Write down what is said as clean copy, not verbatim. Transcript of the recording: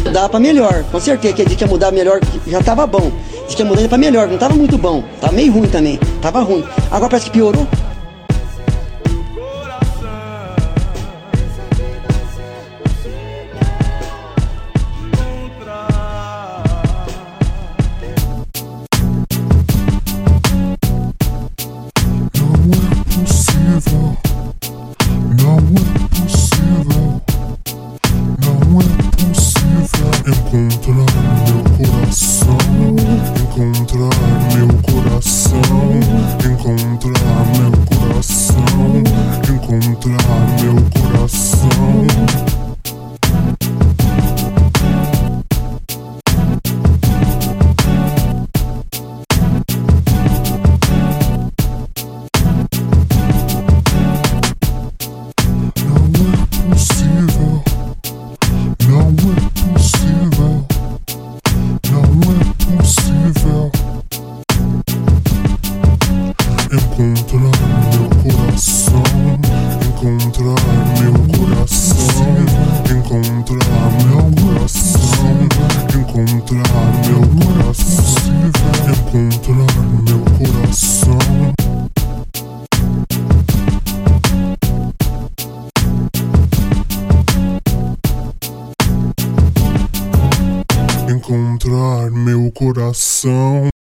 Mudar pra melhor, com certeza que ele disse que ia mudar melhor, já tava bom. Disse que ia mudar pra melhor, não tava muito bom, tava meio ruim também, tava ruim. Agora parece que piorou. Encontrar meu coração.